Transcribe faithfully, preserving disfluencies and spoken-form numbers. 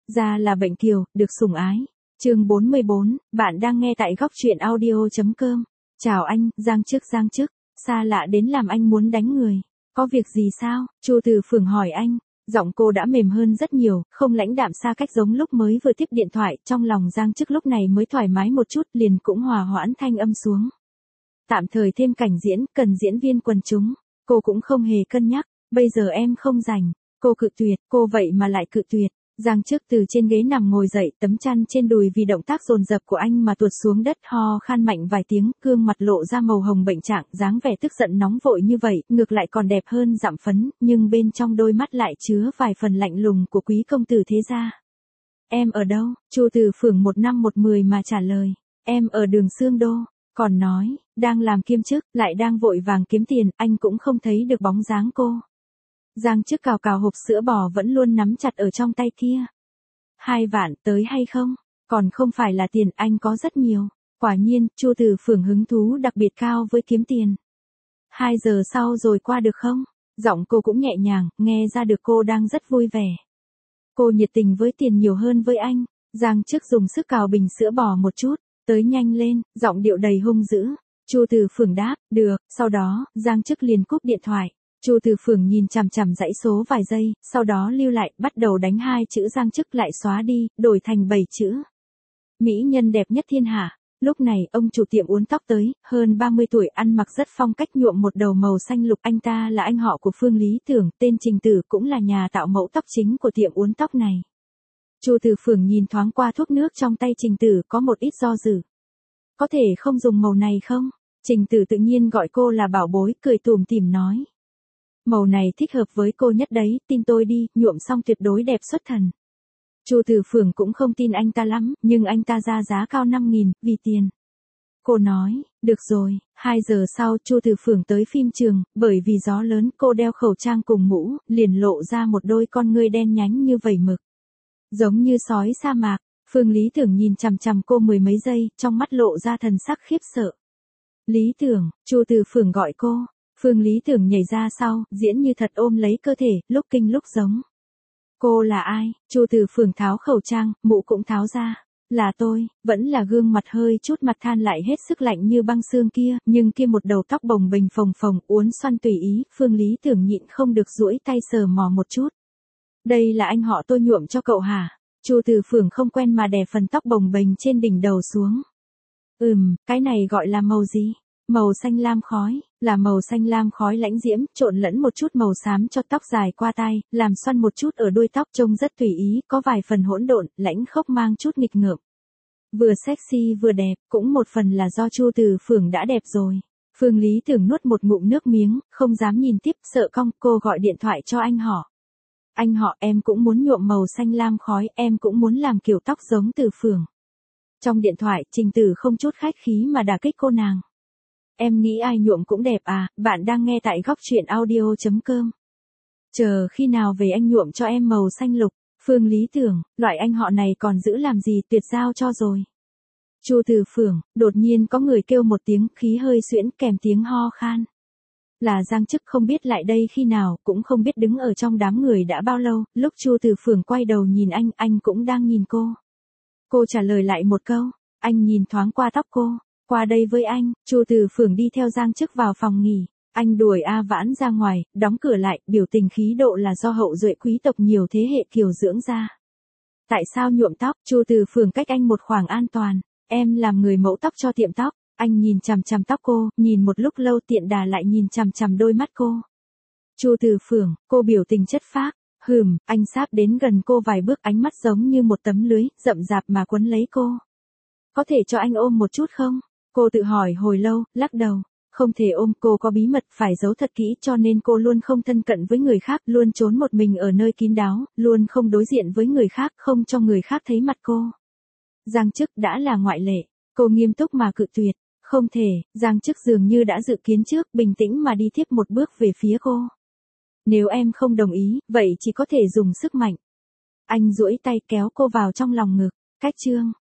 Ra là bệnh kiều, được sủng ái. Chương bốn mươi bốn, bạn đang nghe tại góc truyện audio chấm com. Chào anh, Giang Chức Giang Chức, xa lạ đến làm anh muốn đánh người. Có việc gì sao? Chu Từ Phường hỏi anh. Giọng cô đã mềm hơn rất nhiều, không lãnh đạm xa cách giống lúc mới vừa tiếp điện thoại, trong lòng Giang Chức lúc này mới thoải mái một chút, liền cũng hòa hoãn thanh âm xuống. Tạm thời thêm cảnh diễn, cần diễn viên quần chúng, cô cũng không hề cân nhắc, bây giờ em không rảnh. Cô cự tuyệt, cô vậy mà lại cự tuyệt. Giang Chức từ trên ghế nằm ngồi dậy, tấm chăn trên đùi vì động tác dồn dập của anh mà tuột xuống đất, ho khan mạnh vài tiếng, gương mặt lộ ra màu hồng bệnh trạng, dáng vẻ tức giận nóng vội như vậy, ngược lại còn đẹp hơn dặm phấn, nhưng bên trong đôi mắt lại chứa vài phần lạnh lùng của quý công tử thế gia. Em ở đâu? Chu Từ Phường một năm một mười mà trả lời. Em ở đường Sương Đô. Còn nói, đang làm kiêm chức, lại đang vội vàng kiếm tiền, anh cũng không thấy được bóng dáng cô. Giang Chức cào cào hộp sữa bò vẫn luôn nắm chặt ở trong tay kia. Hai vạn tới hay không? Còn không phải là tiền, anh có rất nhiều. Quả nhiên, Chu Từ Phường hứng thú đặc biệt cao với kiếm tiền. Hai giờ sau rồi qua được không? Giọng cô cũng nhẹ nhàng, nghe ra được cô đang rất vui vẻ. Cô nhiệt tình với tiền nhiều hơn với anh. Giang Chức dùng sức cào bình sữa bò một chút. Tới nhanh lên, giọng điệu đầy hung dữ. Chu Từ Phường đáp, được, sau đó, Giang Chức liền cúp điện thoại. Chu Từ Phường nhìn chằm chằm dãy số vài giây, sau đó lưu lại, bắt đầu đánh hai chữ Giang Chức lại xóa đi, đổi thành bảy chữ. Mỹ nhân đẹp nhất thiên hạ. Lúc này, ông chủ tiệm uốn tóc tới, hơn ba mươi tuổi, ăn mặc rất phong cách, nhuộm một đầu màu xanh lục. Anh ta là anh họ của Phương Lý Tưởng, tên Trình Tử, cũng là nhà tạo mẫu tóc chính của tiệm uốn tóc này. Chu Từ Phường nhìn thoáng qua thuốc nước trong tay Trình Tử, có một ít do dự. Có thể không dùng màu này không? Trình Tử tự nhiên gọi cô là bảo bối, cười tủm tỉm nói. Màu này thích hợp với cô nhất đấy, tin tôi đi, nhuộm xong tuyệt đối đẹp xuất thần. Chu Từ Phường cũng không tin anh ta lắm, nhưng anh ta ra giá cao năm nghìn, vì tiền. Cô nói, được rồi. Hai giờ sau, Chu Từ Phường tới phim trường, bởi vì gió lớn, cô đeo khẩu trang cùng mũ, liền lộ ra một đôi con ngươi đen nhánh như vẩy mực. Giống như sói sa mạc. Phương Lý Tưởng nhìn chằm chằm cô mười mấy giây, trong mắt lộ ra thần sắc khiếp sợ. Lý Tưởng, Chu Từ Phường gọi cô. Phương Lý Tưởng nhảy ra sau, diễn như thật ôm lấy cơ thể, lúc kinh lúc giống. Cô là ai? Chu Từ Phường tháo khẩu trang, mũ cũng tháo ra. Là tôi, vẫn là gương mặt hơi chút mặt than lại hết sức lạnh như băng xương kia, nhưng kia một đầu tóc bồng bềnh phồng phồng, uốn xoăn tùy ý, Phương Lý Tưởng nhịn không được duỗi tay sờ mò một chút. Đây là anh họ tôi nhuộm cho cậu hả? Chu Từ Phường không quen mà đè phần tóc bồng bềnh trên đỉnh đầu xuống. Ừm, cái này gọi là màu gì? Màu xanh lam khói, là màu xanh lam khói lãnh diễm, trộn lẫn một chút màu xám cho tóc dài qua tai, làm xoăn một chút ở đuôi tóc, trông rất tùy ý, có vài phần hỗn độn, lãnh khốc mang chút nghịch ngợm. Vừa sexy vừa đẹp, cũng một phần là do Chu Từ Phường đã đẹp rồi. Phương Lý Tưởng nuốt một ngụm nước miếng, không dám nhìn tiếp, sợ cong, cô gọi điện thoại cho anh họ. Anh họ, em cũng muốn nhuộm màu xanh lam khói, em cũng muốn làm kiểu tóc giống Từ Phường. Trong điện thoại, Trình Tử không chút khách khí mà đả kích cô nàng. Em nghĩ ai nhuộm cũng đẹp à, bạn đang nghe tại góc truyện audio chấm com. Chờ khi nào về anh nhuộm cho em màu xanh lục. Phương Lý Tưởng, loại anh họ này còn giữ làm gì, tuyệt giao cho rồi. Chu Từ Phường, đột nhiên có người kêu một tiếng, khí hơi xuyễn kèm tiếng ho khan. Là Giang Chức, không biết lại đây khi nào, cũng không biết đứng ở trong đám người đã bao lâu, lúc Chu Từ Phường quay đầu nhìn anh, anh cũng đang nhìn cô. Cô trả lời lại một câu, anh nhìn thoáng qua tóc cô. Qua đây với anh. Chu Từ Phường đi theo Giang Chức vào phòng nghỉ. Anh đuổi A Vãn ra ngoài, đóng cửa lại, biểu tình khí độ là do hậu duệ quý tộc nhiều thế hệ kiều dưỡng ra. Tại sao nhuộm tóc? Chu Từ Phường cách anh một khoảng an toàn. Em làm người mẫu tóc cho tiệm tóc. Anh nhìn chằm chằm tóc cô, nhìn một lúc lâu, tiện đà lại nhìn chằm chằm đôi mắt cô. Chu Từ Phường, cô biểu tình chất phác. Hừm, anh sáp đến gần cô vài bước, ánh mắt giống như một tấm lưới, rậm rạp mà quấn lấy cô. Có thể cho anh ôm một chút không? Cô tự hỏi hồi lâu, lắc đầu. Không thể ôm, cô có bí mật phải giấu thật kỹ, cho nên cô luôn không thân cận với người khác, luôn trốn một mình ở nơi kín đáo, luôn không đối diện với người khác, không cho người khác thấy mặt cô. Giang Chức đã là ngoại lệ. Cô nghiêm túc mà cự tuyệt. Không thể. Giang Chức dường như đã dự kiến trước, bình tĩnh mà đi tiếp một bước về phía cô. Nếu em không đồng ý, vậy chỉ có thể dùng sức mạnh. Anh duỗi tay kéo cô vào trong lòng ngực. Cách chương.